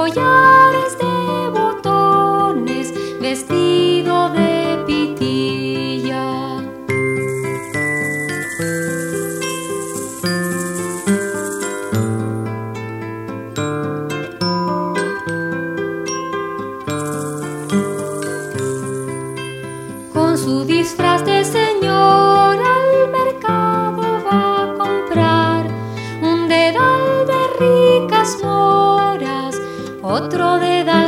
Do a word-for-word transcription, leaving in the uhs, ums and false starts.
collares de botones, vestido de pitilla. Con su disfraz de señor al mercado va a comprar un dedal de ricas moras, otro dedal